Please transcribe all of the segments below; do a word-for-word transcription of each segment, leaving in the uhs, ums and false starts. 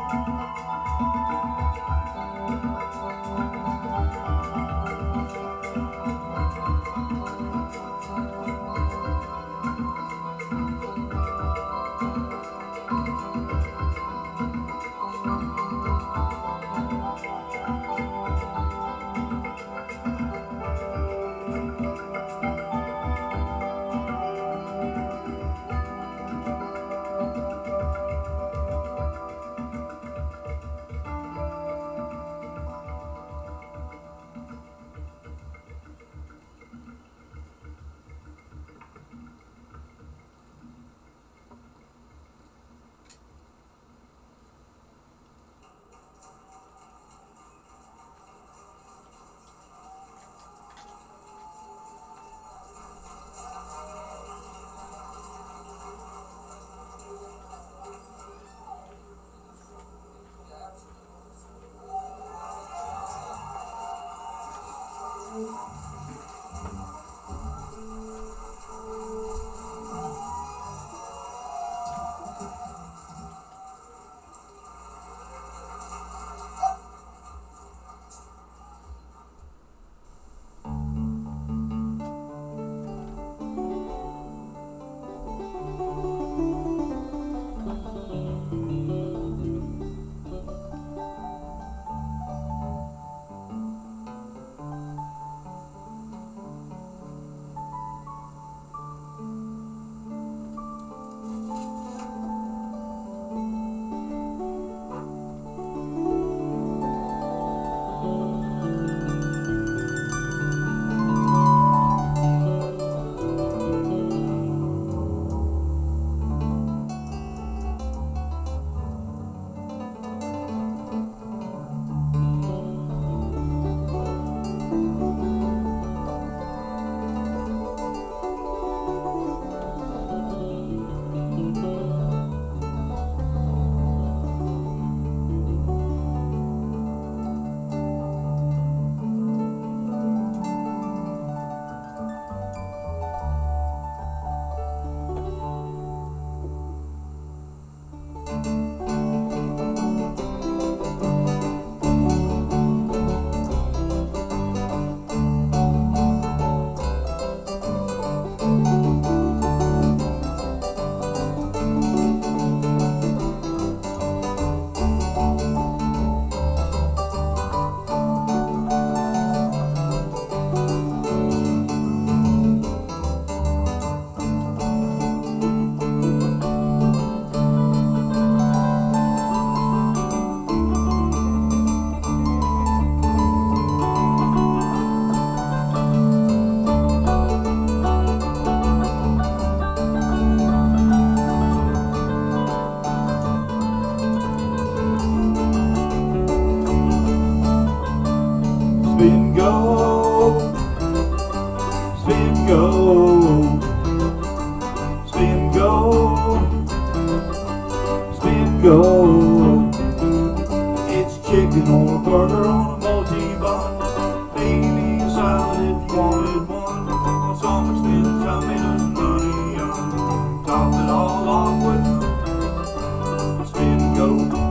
Spin go, spin go, spin go, spin go. It's chicken or a burger on a multi-bun. Baby, a salad if you wanted one. Well, so much spins I made us money on. Top it all off with spin go.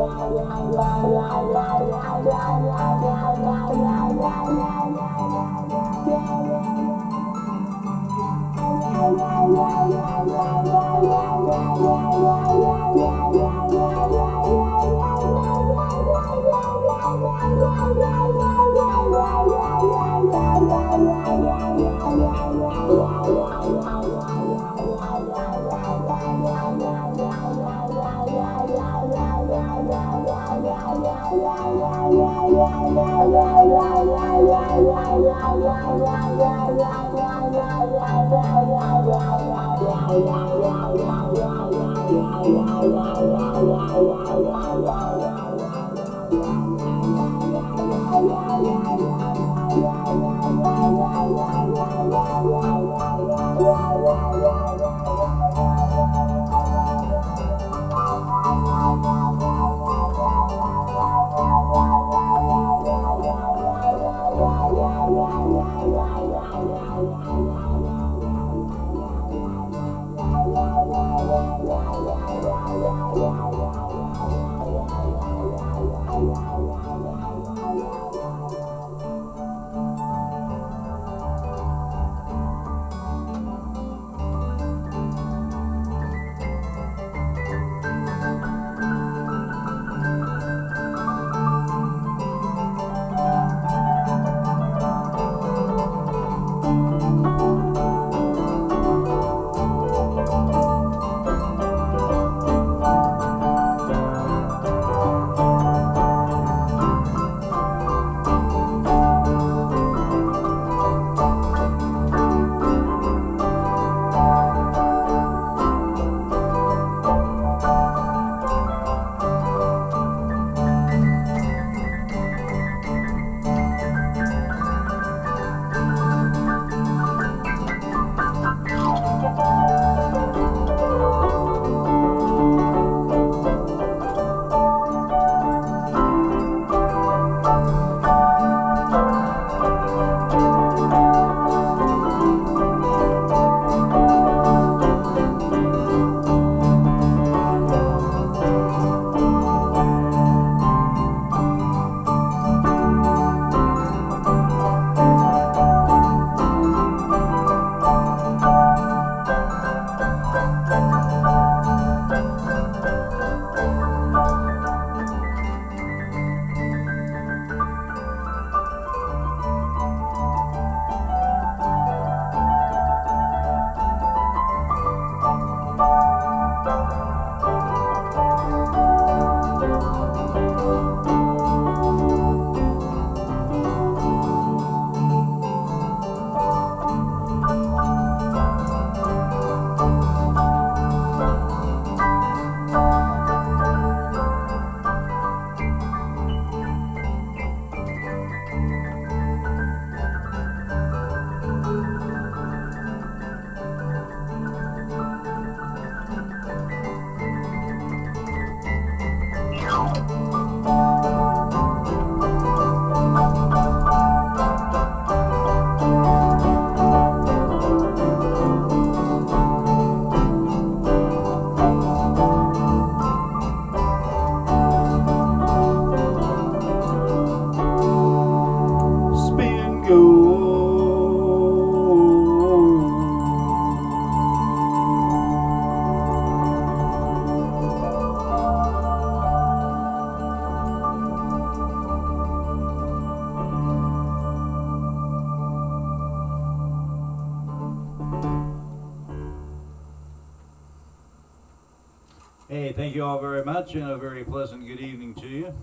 Hey, thank you all very much, and a very pleasant good evening to you.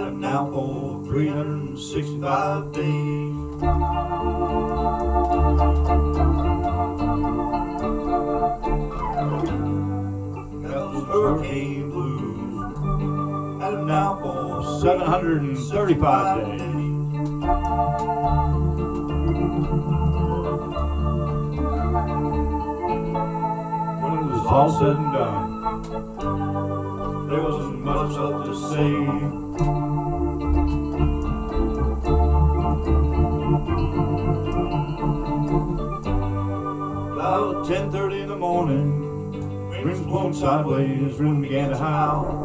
Had him now for three hundred sixty-five days. Got those hurricane blues. Had him now for seven hundred thirty-five days. When it was all said and done, there wasn't much left to say. About ten thirty in the morning, winds blowing sideways, wind began to howl.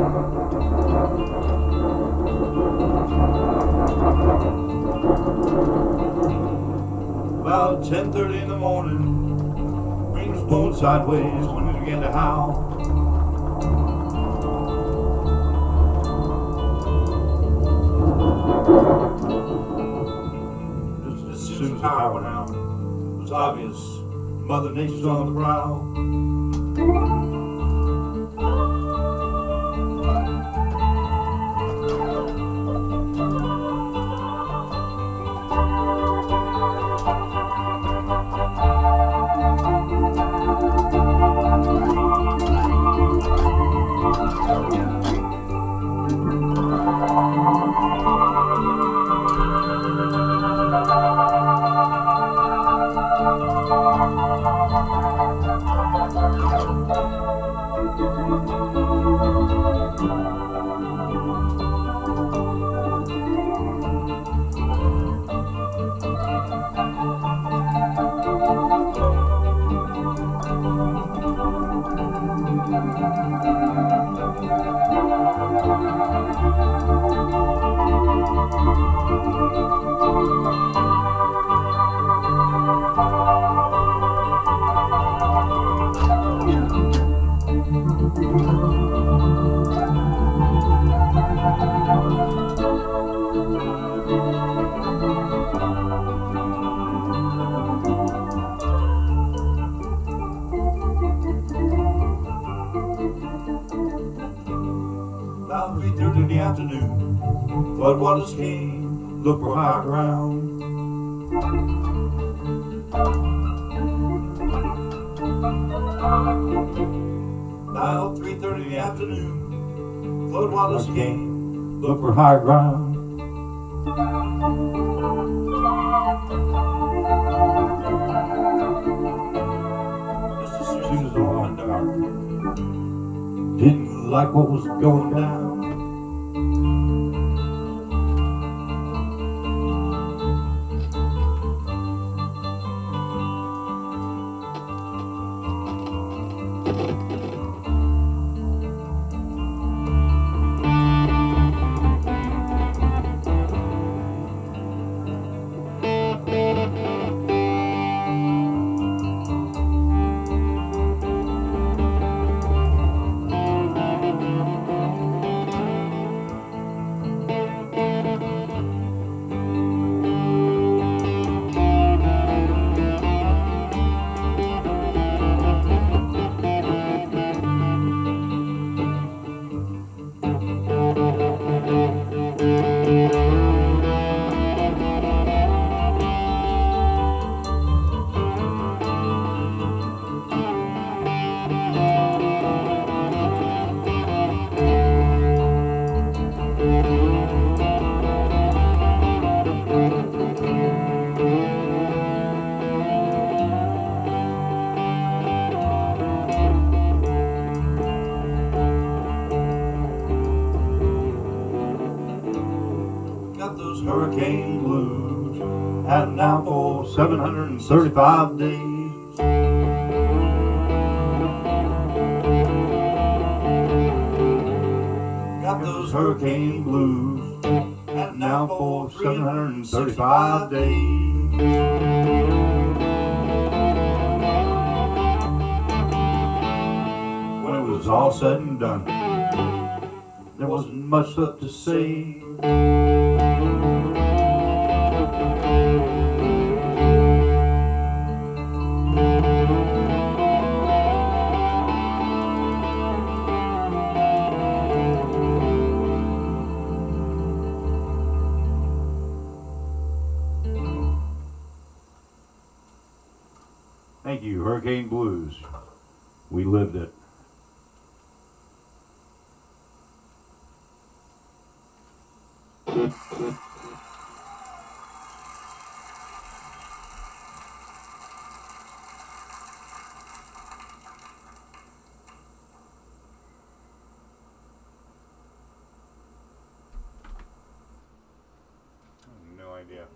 About ten thirty in the morning, winds blowing sideways, wind began to howl. As soon as the power went out, it was obvious Mother Nature's on the prowl. About three thirty in the afternoon, floodwaters came, look for higher ground. About three thirty in the afternoon, floodwaters came, look for higher ground. Just as soon as the went dark, didn't like what was going down. Got those hurricane blues, had them now for seven hundred thirty-five days. Got those hurricane blues, had them now for seven hundred thirty-five days. When it was all said and done, there wasn't much left to say. Thank you, Hurricane Blues. We lived it. No idea.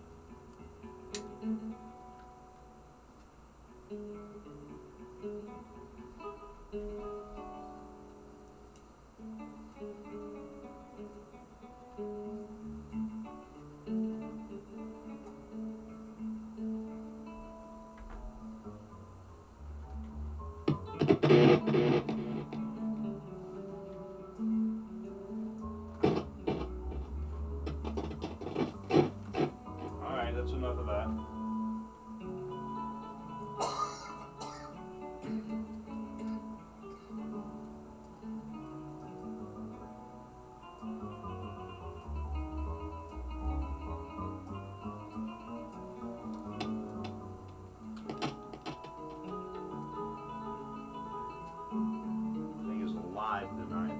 Alright, that's enough of that. Thing is alive tonight.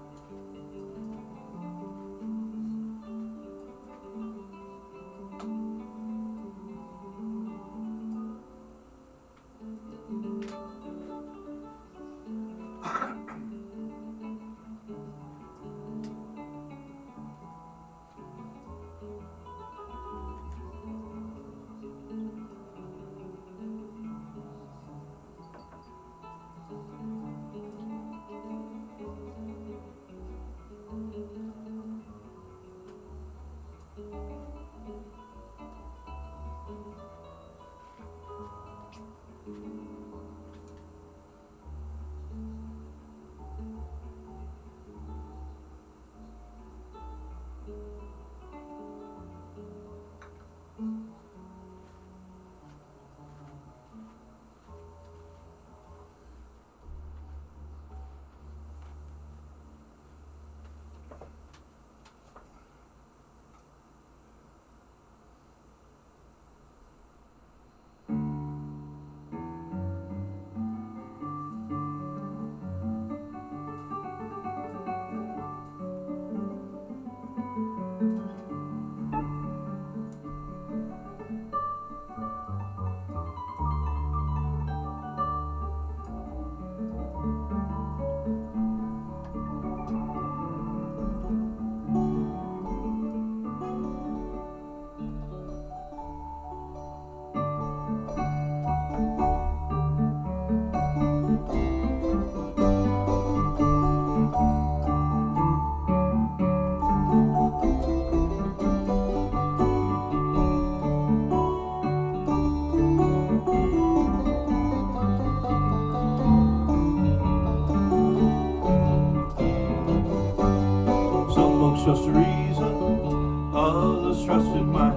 Just a reason, others trust in mine.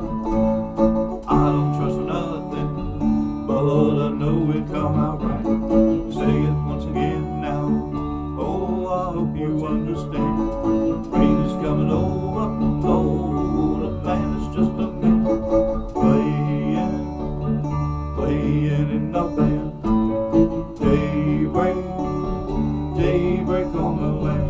I don't trust for nothing, but I know it come out right. Say it once again now, oh I hope you understand. Rain is coming over, oh the land is just a man. Playing, playing in the band. Daybreak, daybreak on the land.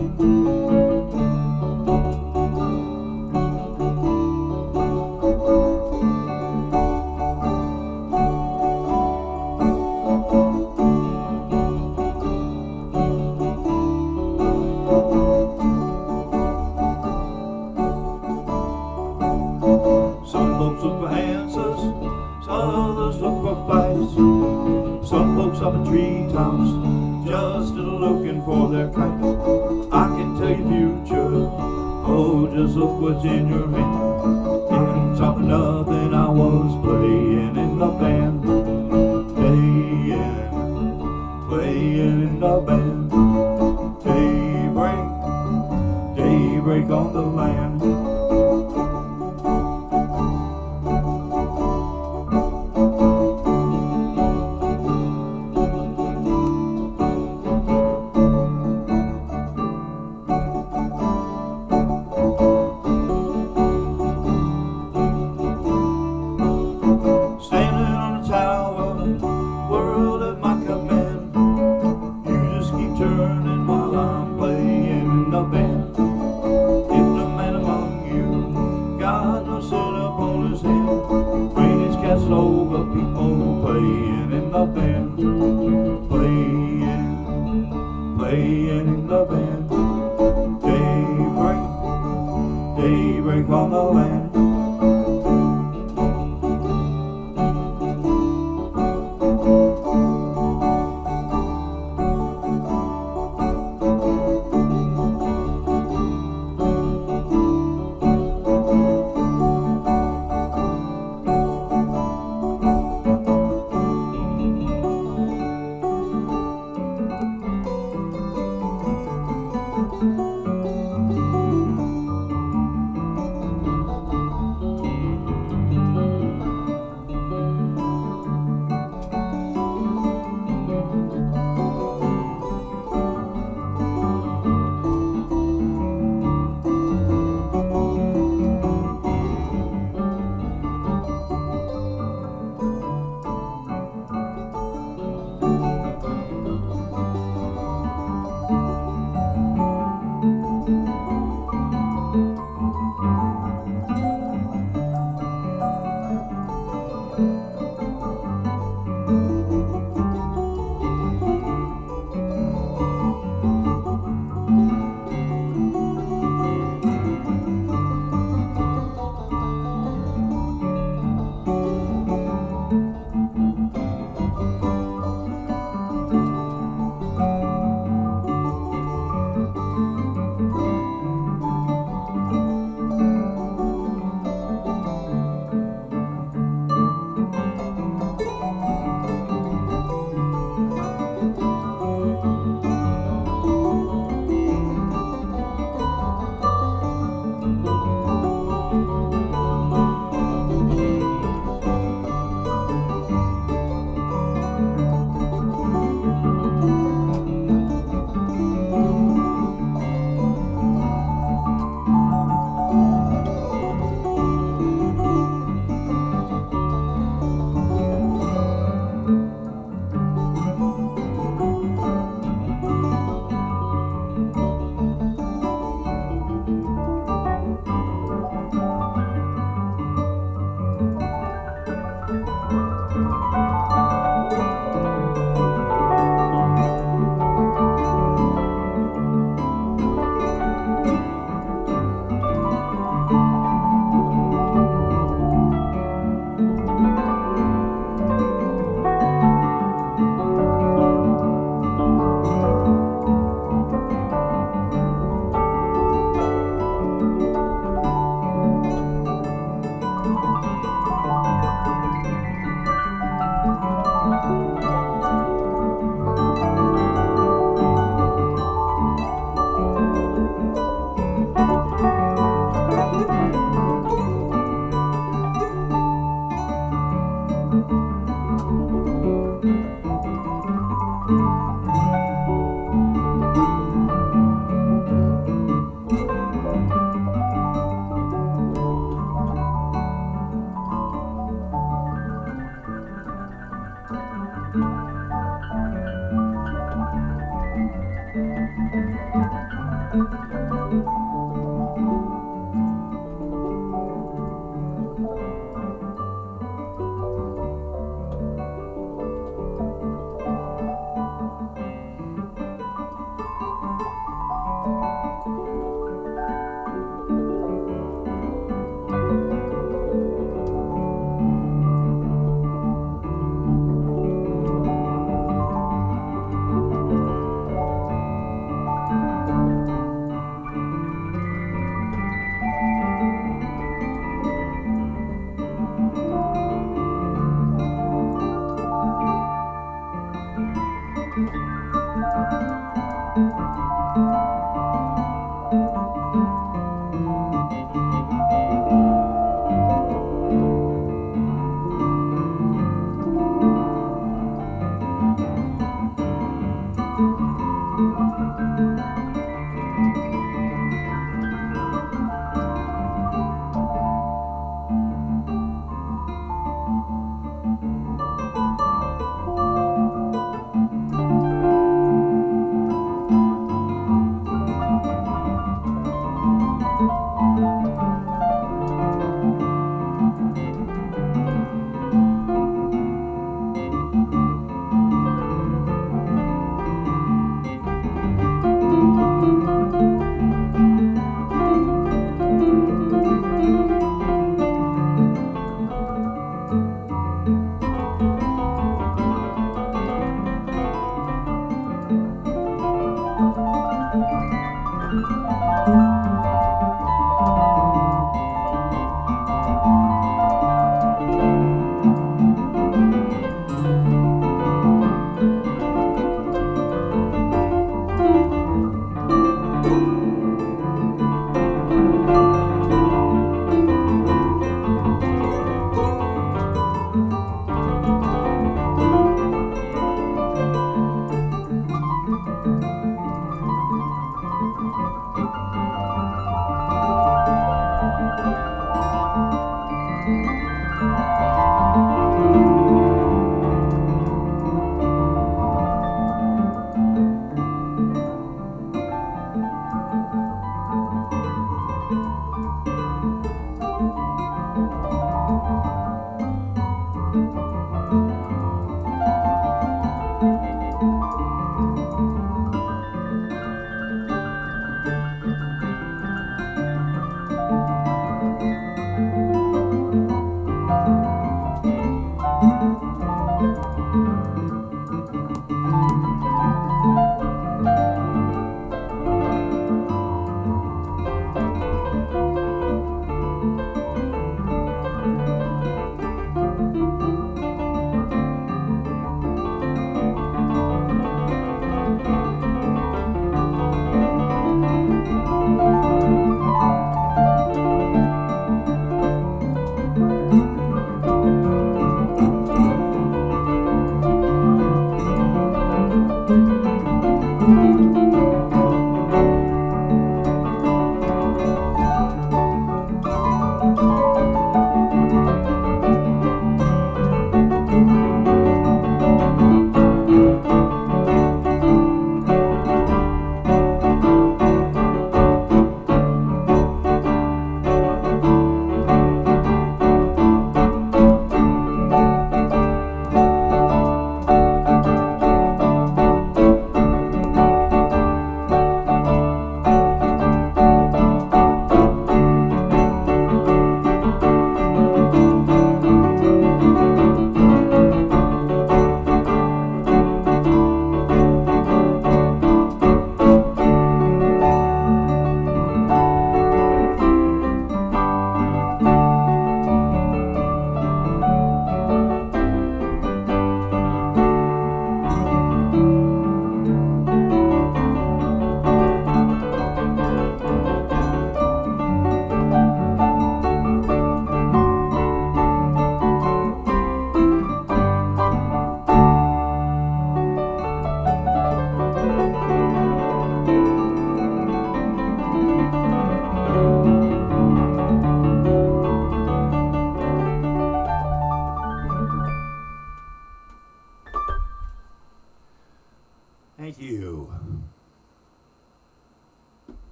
Some folks look for answers, others look for fights. Some folks up in treetops, just looking for their kite. I can tell you future, oh just look what's in your hand. On top of nothing, I was playing in the band. Playing, playing in the band. Daybreak, daybreak on the land. Standing on a tower, world of the band, playing, playing in the band. Daybreak, daybreak on the land.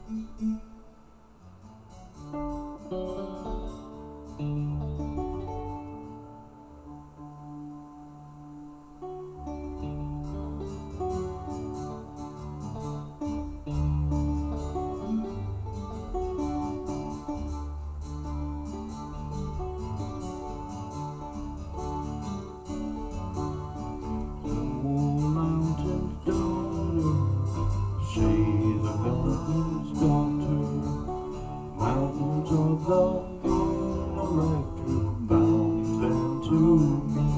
Mountains of love and electric bound them to me.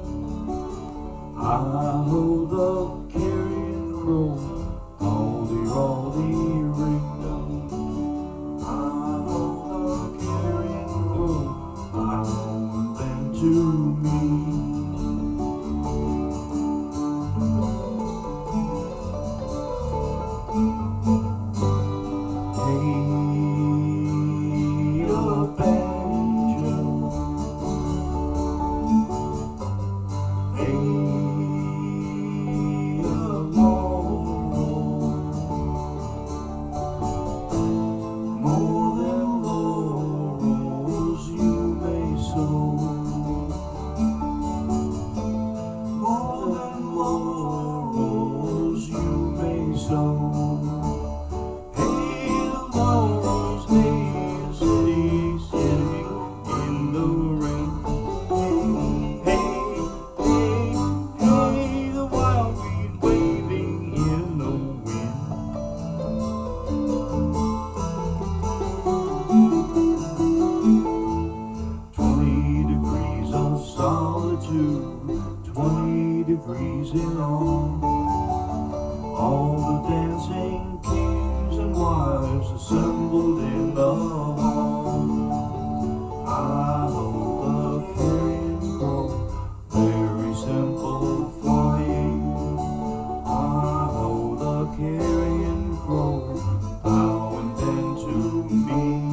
I hold the carrion crow, all the, all the ring. I hold the carrion crow, bound them to me. Twenty degrees in all, all the dancing kings and wives assembled in the hall. I hold the carrion crow, very simple flying. I hold the carrion crow, bowing then to me.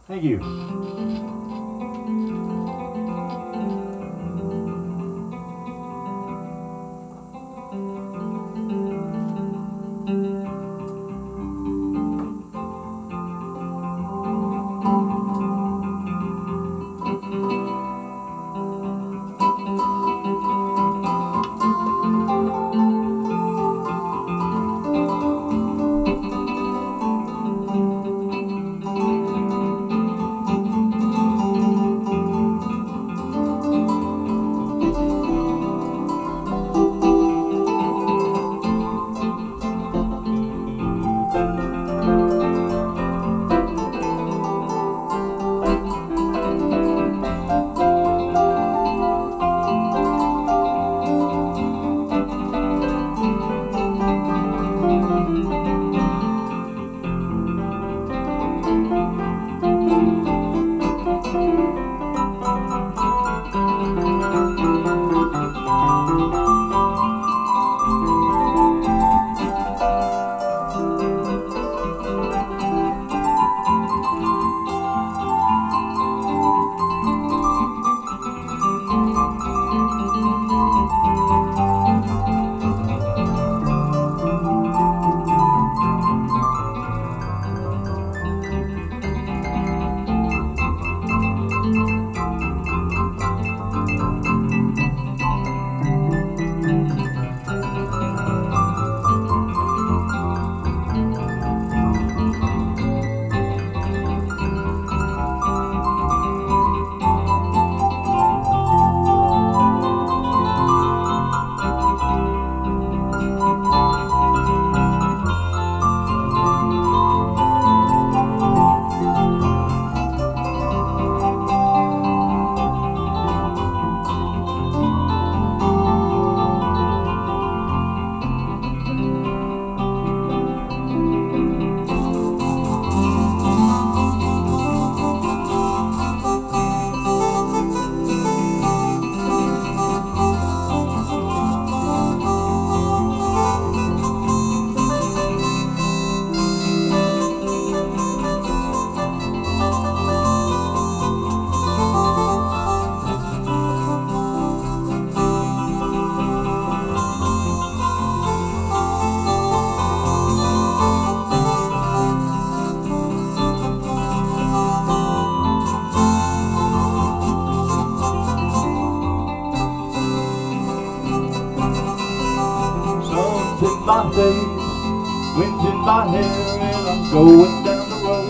Thank you. In my face, wind in my hair, and I'm going down the road,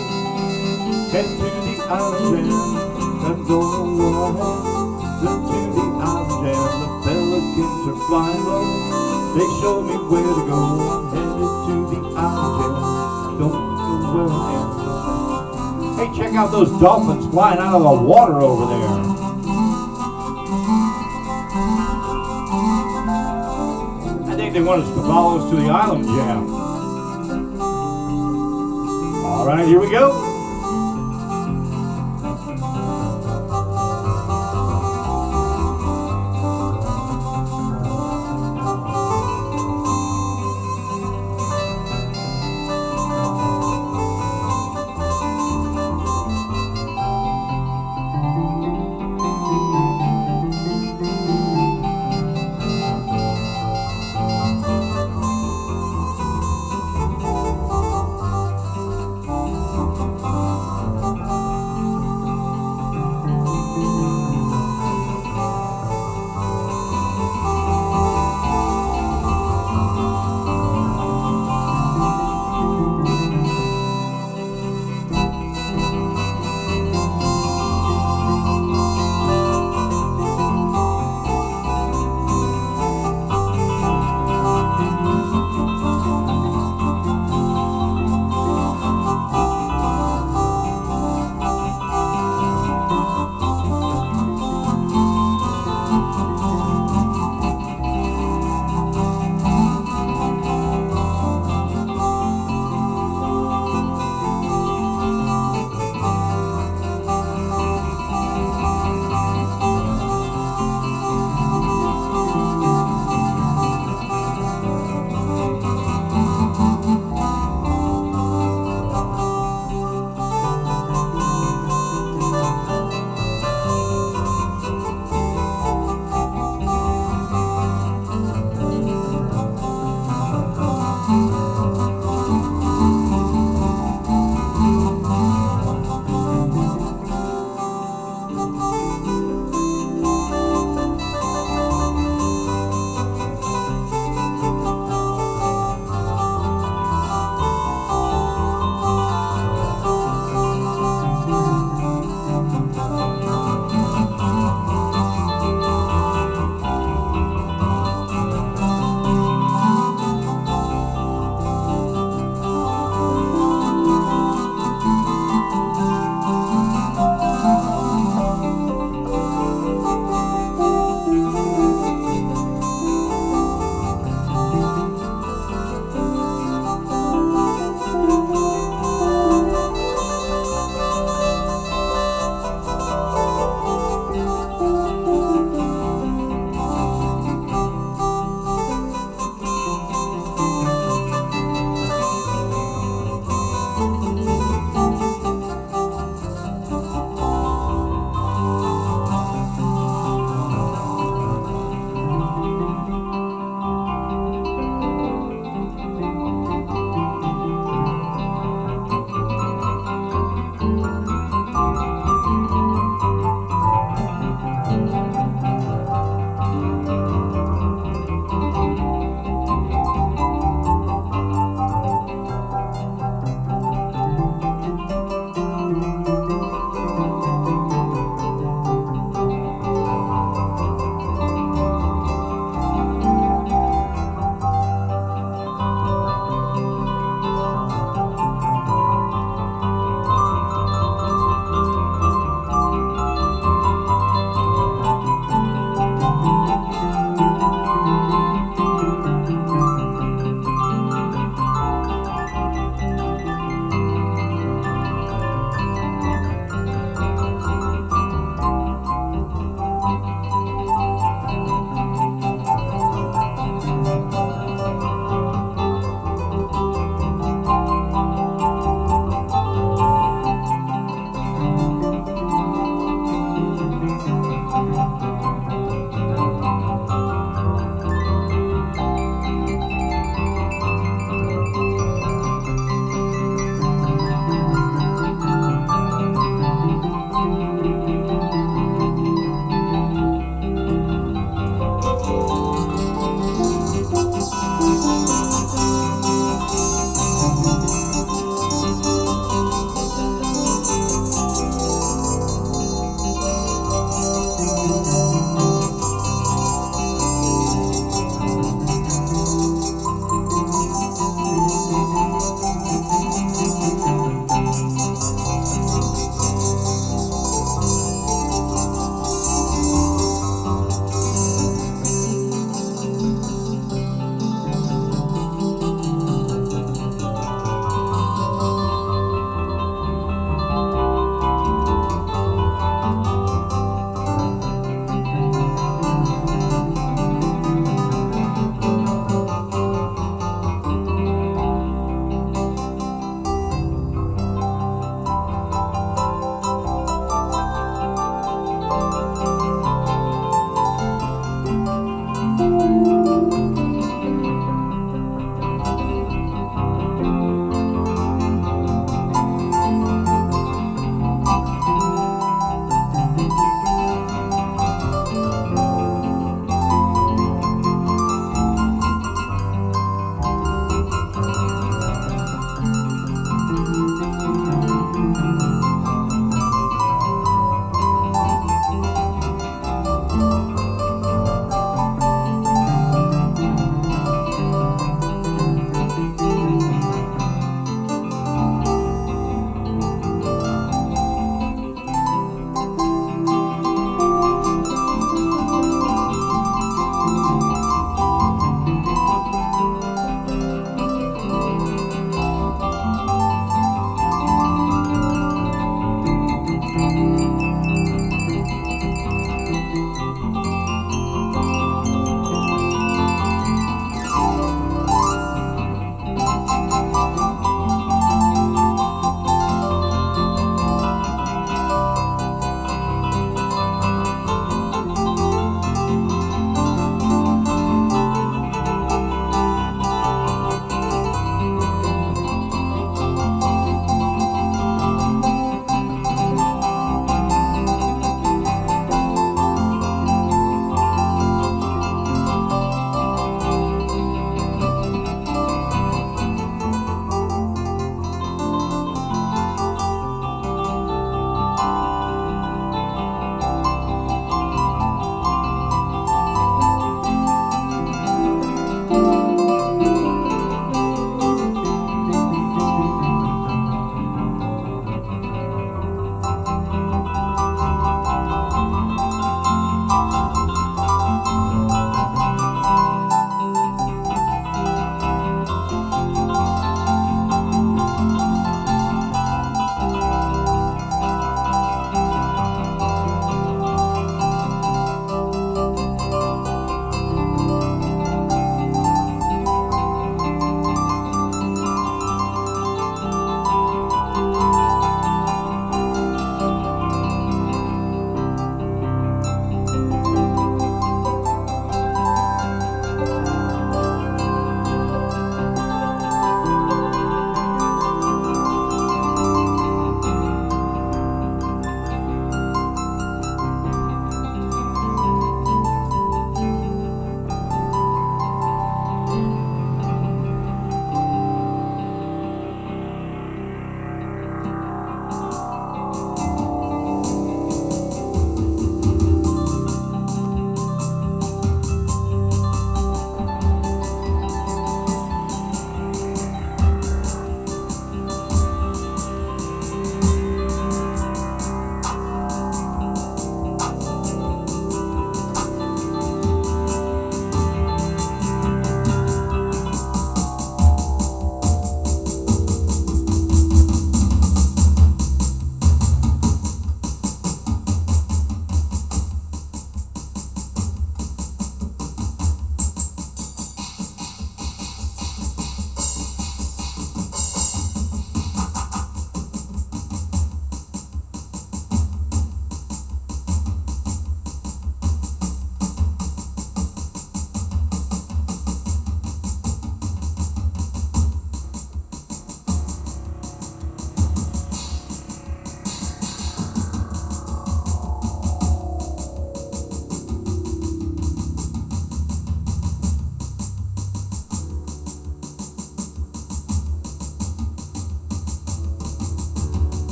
head to the island jam. I'm going where I am, head to the island jam. The pelicans are flying low, they show me where to go. I'm headed to the island jam, don't know where I am. Hey, check out those dolphins flying out of the water over there. They want us to follow us to the island jam. All right, here we go.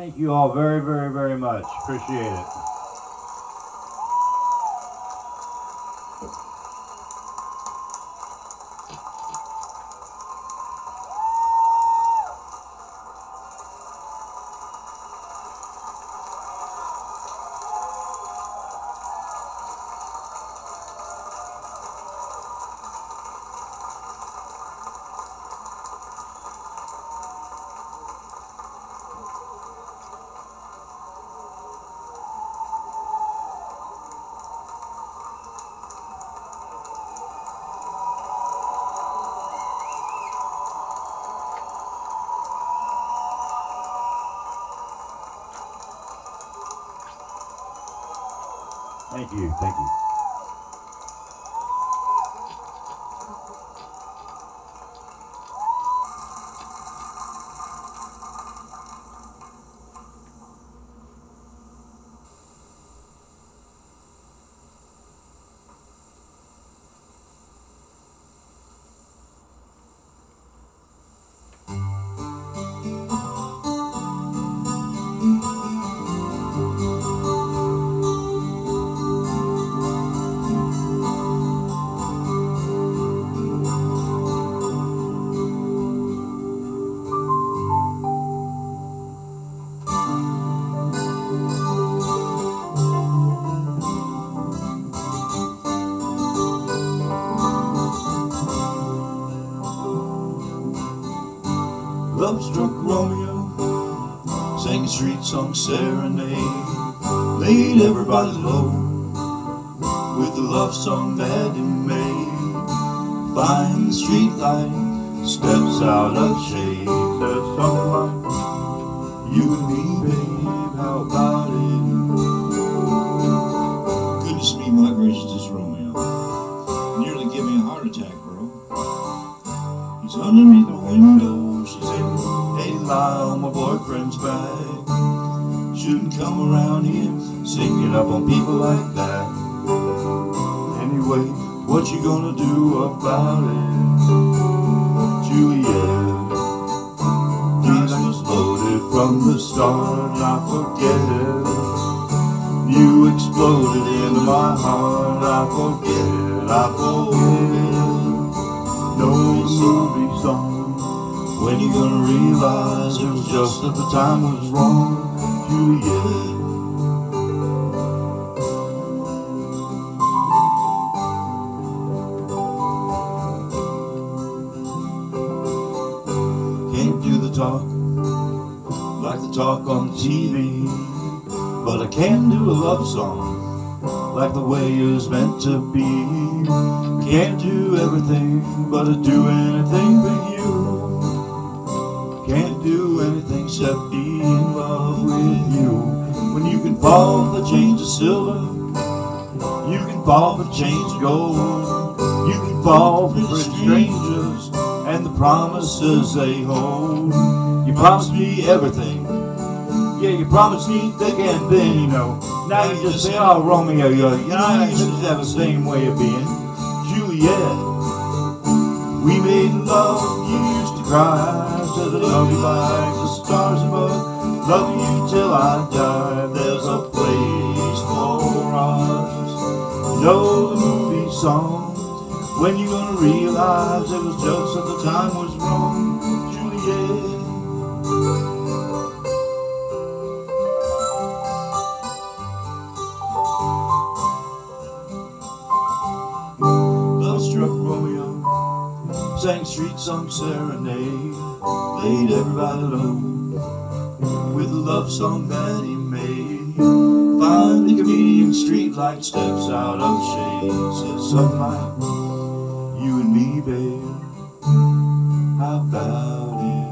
Thank you all very, very, very much. Appreciate it. Thank you, thank you. Love struck Romeo, sang a street song serenade, laid everybody low with the love song that he made. Find the street light, steps out of shade, says someone, you and me, babe, how about it? Goodness me, my gracious, this Romeo nearly gave me a heart attack, bro. He's underneath the window, she's in a lie on my boyfriend's back. Shouldn't come around here singing up on people like that. Anyway, what you gonna do about it, Juliet? This was loaded from the start, I forget it. You exploded into my heart, I forget it, I forget it. No movie song, when you gonna realize it was just that the time was wrong, Juliet? Can't do the talk like the talk on T V, but I can do a love song like the way it was meant to be. Can't do everything, but I do anything for you. Can't do anything except be in love with you. When you can fall for chains of silver, you can fall for chains of gold, you can fall for strangers and the promises they hold. You promised me everything, yeah, you promised me thick and thin, you know. Now you just say, oh, Romeo, you know, you just have the same way of being. Juliet, we made love, you used to cry, said I love you like the stars above, love you till I die, there's a place for us. You know the movie song, when you gonna realize it was just that the time was wrong, Juliet? Love struck Romeo, sang street song serenade, laid everybody low with a love song that he made. Find the comedian street light, steps out of shade, says something like, you and me, babe, how about it?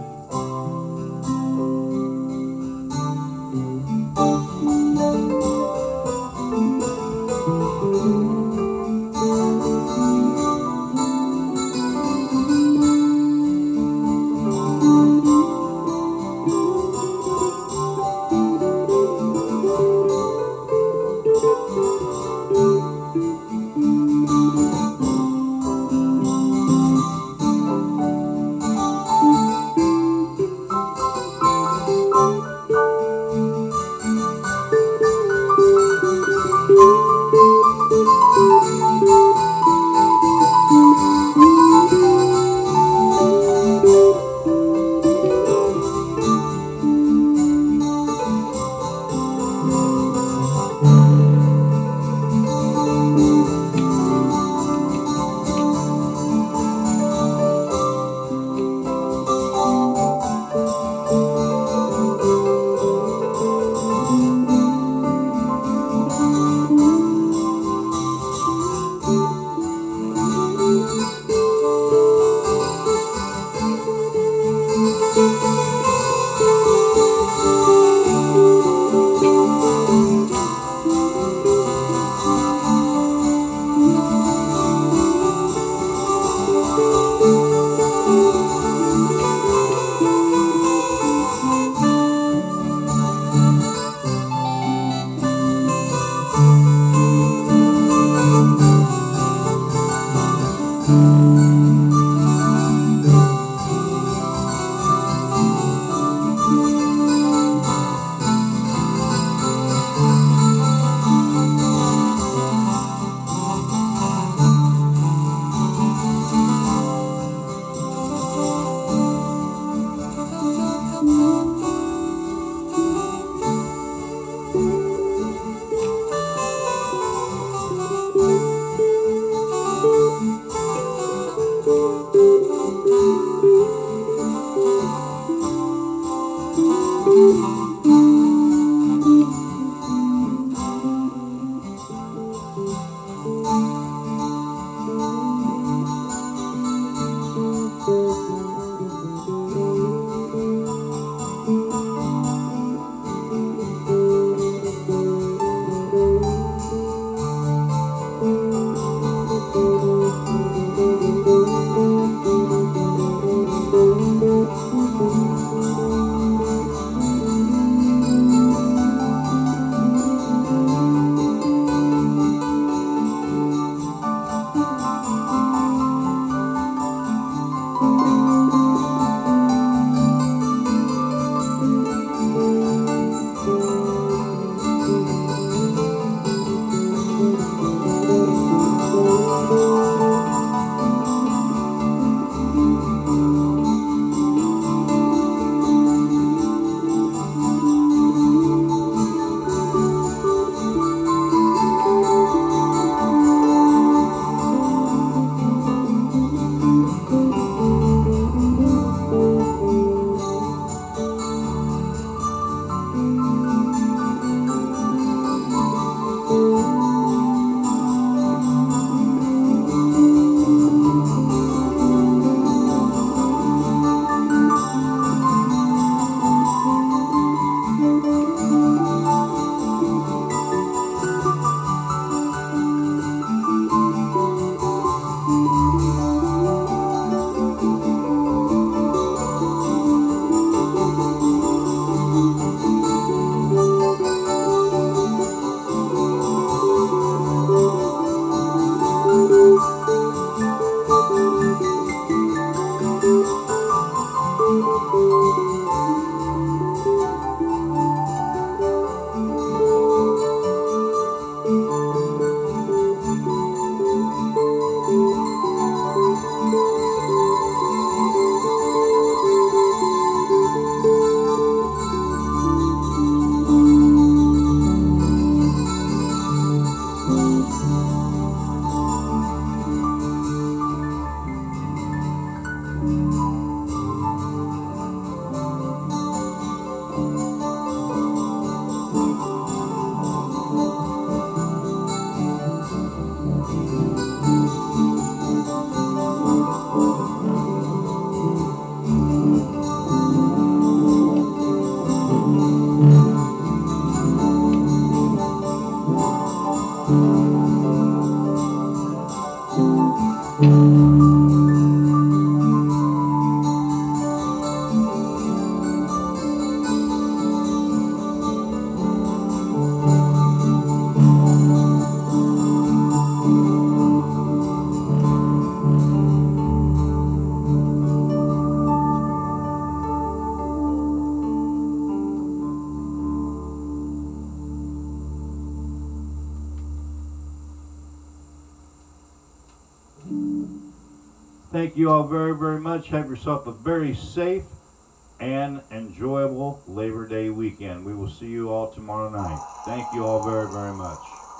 Thank you all very, very much. Have yourself a very safe and enjoyable Labor Day weekend. We will see you all tomorrow night. Thank you all very, very much.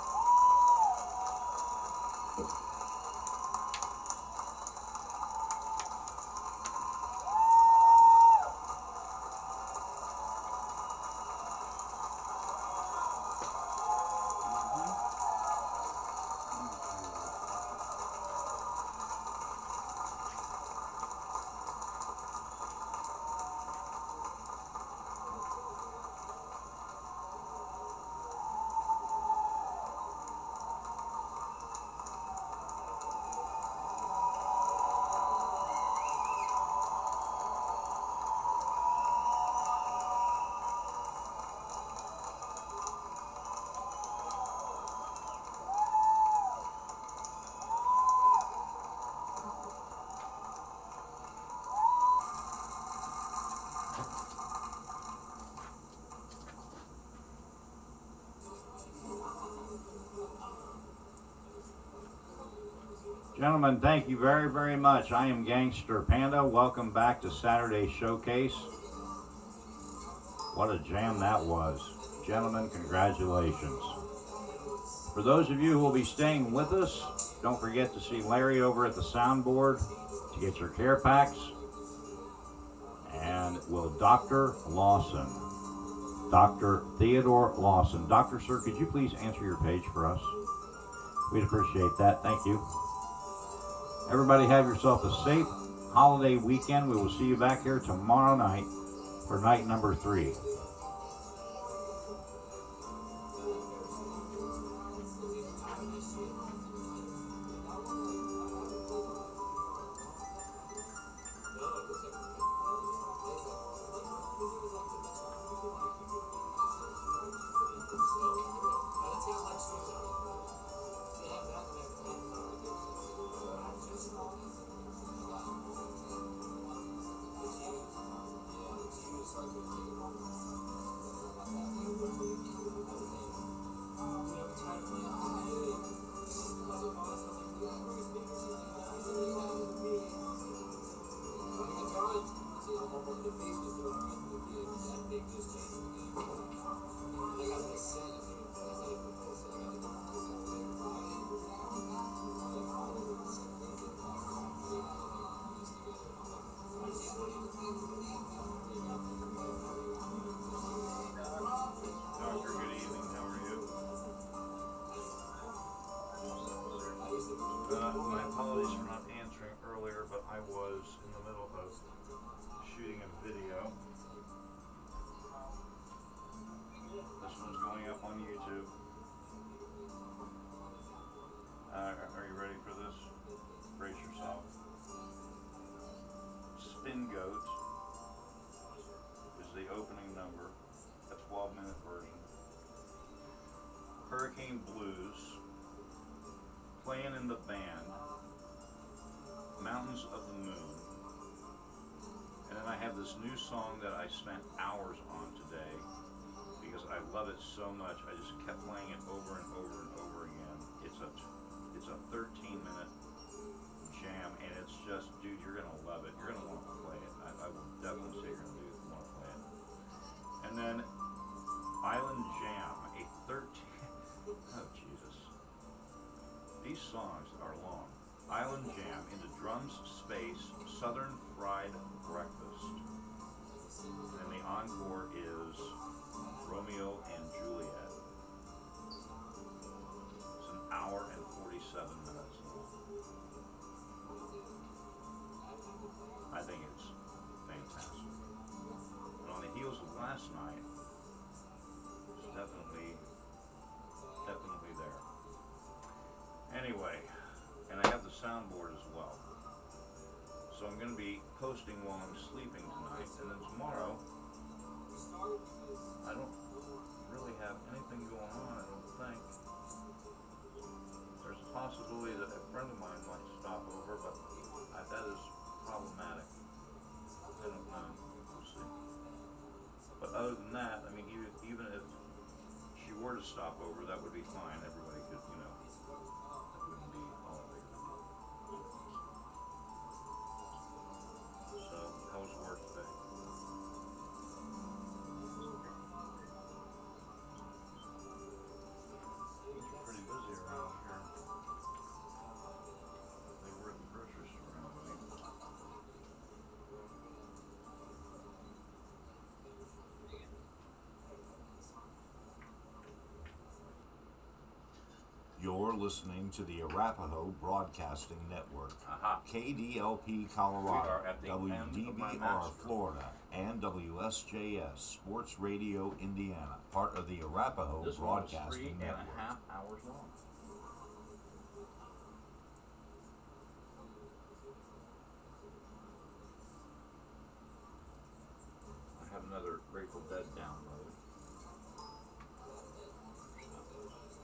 Gentlemen, thank you very, very much. I am Gangster Panda. Welcome back to Saturday Showcase. What a jam that was. Gentlemen, congratulations. For those of you who will be staying with us, don't forget to see Larry over at the soundboard to get your care packs. And will Doctor Lawson, Doctor Theodore Lawson. Doctor Sir, could you please answer your page for us? We'd appreciate that. Thank you. Everybody have yourself a safe holiday weekend. We will see you back here tomorrow night for night number three. Uh, my apologies for not answering earlier, but I was in the middle of shooting a video. This one's going up on YouTube. Uh, are you ready for this? Brace yourself. Spin Goat is the opening number, a twelve minute version. Hurricane Blues, Playing in the Band, Mountains of the Moon, And then I have this new song that I spent hours on today because I love it so much. I just kept playing it over and over and over again. It's a it's a thirteen minute jam, and it's just, dude, you're gonna love it. You're gonna want to play it. I, I will definitely say you're gonna do want to play it. And then Island Jam, a thirteen. Oh Jesus, these songs are long. Island Jam, Into Drums Space, Southern Fried Breakfast. And the encore is Romeo and Juliet. It's an hour and forty-seven minutes long. I think it's fantastic. And on the heels of last night, it's definitely, definitely there. Anyway, and I have the soundboard as well. So I'm going to be posting while I'm sleeping tonight, and then tomorrow, I don't really have anything going on, I don't think. There's a possibility that a friend of mine might stop over, but I, that is problematic. I don't know, we'll see. But other than that, I mean, even, even if she were to stop over, that would be fine. Everybody could, you know, it wouldn't be all big. So, how was work today? It's pretty busy around here. They were at the grocery store anyway. You're listening to the Arapahoe Broadcasting Network, Aha. K D L P Colorado, W D B R Florida, and W S J S Sports Radio Indiana, part of the Arapahoe This Broadcasting one is three Network. and a half hours long. I have another Grateful Dead download.